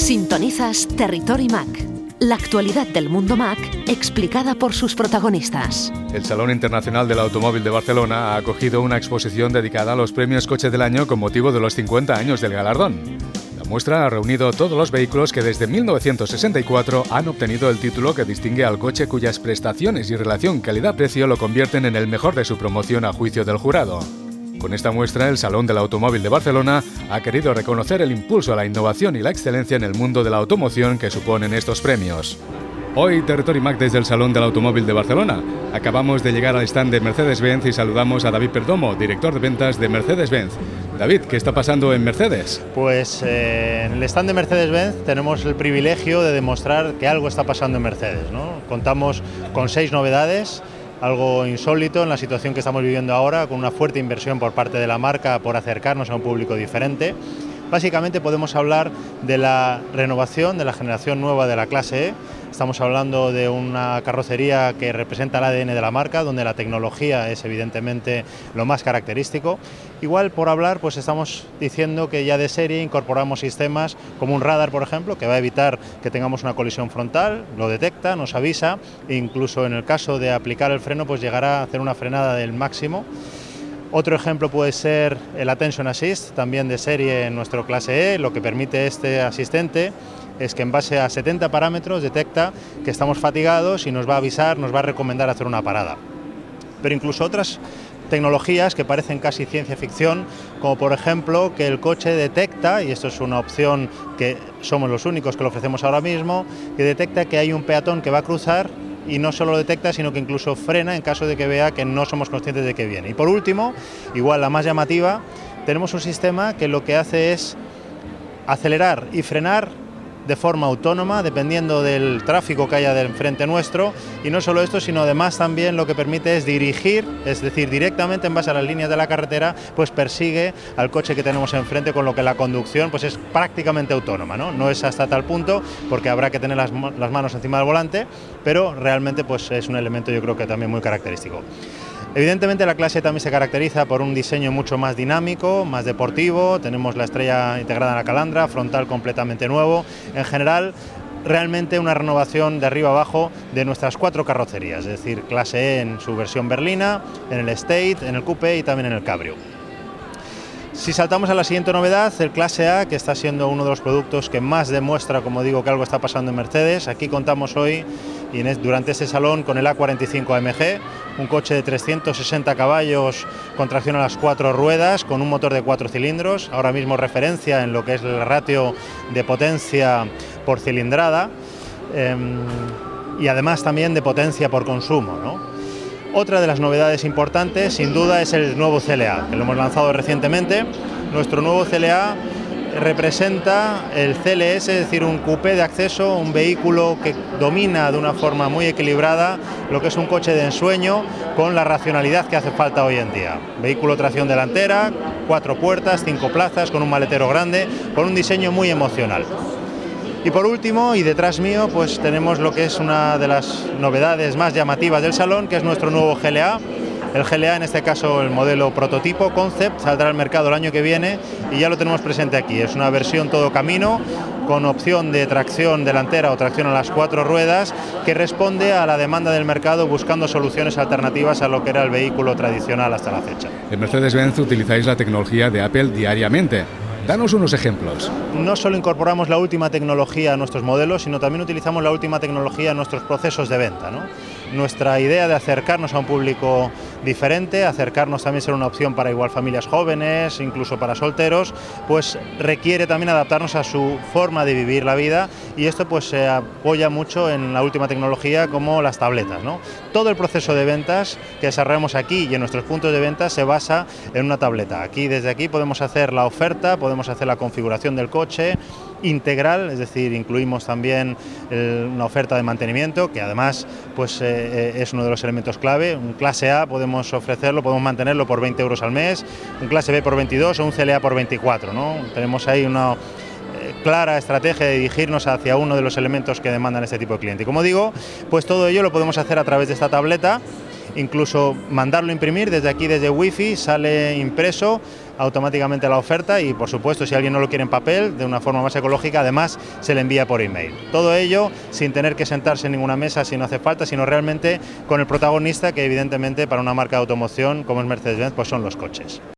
Sintonizas Territory Mac, la actualidad del mundo Mac explicada por sus protagonistas. El Salón Internacional del Automóvil de Barcelona ha acogido una exposición dedicada a los premios Coche del Año con motivo de los 50 años del galardón. La muestra ha reunido todos los vehículos que desde 1964 han obtenido el título que distingue al coche cuyas prestaciones y relación calidad-precio lo convierten en el mejor de su promoción a juicio del jurado. Con esta muestra, el Salón del Automóvil de Barcelona ha querido reconocer el impulso a la innovación y la excelencia en el mundo de la automoción que suponen estos premios. Hoy, Territory Mac desde el Salón del Automóvil de Barcelona. Acabamos de llegar al stand de Mercedes-Benz y saludamos a David Perdomo, director de ventas de Mercedes-Benz. David, ¿qué está pasando en Mercedes? Pues en el stand de Mercedes-Benz tenemos el privilegio de demostrar que algo está pasando en Mercedes, ¿no? Contamos con 6 novedades. Algo insólito en la situación que estamos viviendo ahora, con una fuerte inversión por parte de la marca por acercarnos a un público diferente. Básicamente podemos hablar de la renovación de la generación nueva de la clase E. Estamos hablando de una carrocería que representa el ADN de la marca, donde la tecnología es evidentemente lo más característico. Igual por hablar, pues estamos diciendo que ya de serie incorporamos sistemas como un radar, por ejemplo, que va a evitar que tengamos una colisión frontal, lo detecta, nos avisa, e incluso en el caso de aplicar el freno, pues llegará a hacer una frenada del máximo. Otro ejemplo puede ser el Attention Assist, también de serie en nuestro clase E. Lo que permite este asistente es que en base a 70 parámetros detecta que estamos fatigados y nos va a avisar, nos va a recomendar hacer una parada. Pero incluso otras tecnologías que parecen casi ciencia ficción, como por ejemplo que el coche detecta, y esto es una opción que somos los únicos que lo ofrecemos ahora mismo, que detecta que hay un peatón que va a cruzar y no solo lo detecta, sino que incluso frena en caso de que vea que no somos conscientes de que viene. Y por último, igual la más llamativa, tenemos un sistema que lo que hace es acelerar y frenar de forma autónoma, dependiendo del tráfico que haya de enfrente nuestro, y no solo esto, sino además también lo que permite es dirigir, es decir, directamente en base a las líneas de la carretera, pues persigue al coche que tenemos enfrente, con lo que la conducción pues es prácticamente autónoma, ¿no? No es hasta tal punto, porque habrá que tener las manos encima del volante, pero realmente pues es un elemento, yo creo que también muy característico. Evidentemente la clase también se caracteriza por un diseño mucho más dinámico, más deportivo. Tenemos la estrella integrada en la calandra, frontal completamente nuevo. En general, realmente una renovación de arriba abajo de nuestras 4 carrocerías, es decir, clase E en su versión berlina, en el Estate, en el Coupé y también en el Cabrio. Si saltamos a la siguiente novedad, el clase A, que está siendo uno de los productos que más demuestra, como digo, que algo está pasando en Mercedes. Aquí contamos hoy y durante este salón con el A45 AMG, un coche de 360 caballos con tracción a las 4 ruedas, con un motor de 4 cilindros, ahora mismo referencia en lo que es el ratio de potencia por cilindrada, y además también de potencia por consumo, ¿no? Otra de las novedades importantes, sin duda, es el nuevo CLA, que lo hemos lanzado recientemente. Nuestro nuevo CLA representa el CLS, es decir, un coupé de acceso, un vehículo que domina de una forma muy equilibrada lo que es un coche de ensueño con la racionalidad que hace falta hoy en día. Vehículo tracción delantera, 4 puertas, 5 plazas, con un maletero grande, con un diseño muy emocional. Y por último, y detrás mío, pues tenemos lo que es una de las novedades más llamativas del salón, que es nuestro nuevo GLA. El GLA, en este caso el modelo prototipo, Concept, saldrá al mercado el año que viene y ya lo tenemos presente aquí. Es una versión todo camino, con opción de tracción delantera o tracción a las 4 ruedas, que responde a la demanda del mercado buscando soluciones alternativas a lo que era el vehículo tradicional hasta la fecha. En Mercedes-Benz utilizáis la tecnología de Apple diariamente. Danos unos ejemplos. No solo incorporamos la última tecnología a nuestros modelos, sino también utilizamos la última tecnología en nuestros procesos de venta, ¿no? Nuestra idea de acercarnos a un público diferente, acercarnos también a ser una opción para igual familias jóvenes, incluso para solteros, pues requiere también adaptarnos a su forma de vivir la vida, y esto pues se apoya mucho en la última tecnología como las tabletas, ¿no? Todo el proceso de ventas que desarrollamos aquí y en nuestros puntos de venta se basa en una tableta. Desde aquí podemos hacer la oferta, podemos hacer la configuración del coche integral, es decir, incluimos también una oferta de mantenimiento, que además pues es uno de los elementos clave. Un clase A podemos ofrecerlo, podemos mantenerlo por 20 euros al mes, un clase B por 22 o un CLA por 24, ¿no? Tenemos ahí una clara estrategia de dirigirnos hacia uno de los elementos que demandan este tipo de cliente. Y como digo, pues todo ello lo podemos hacer a través de esta tableta, incluso mandarlo a imprimir desde aquí, desde Wi-Fi, sale impreso automáticamente la oferta y, por supuesto, si alguien no lo quiere en papel, de una forma más ecológica, además se le envía por email. Todo ello sin tener que sentarse en ninguna mesa si no hace falta, sino realmente con el protagonista que evidentemente para una marca de automoción como es Mercedes-Benz pues son los coches.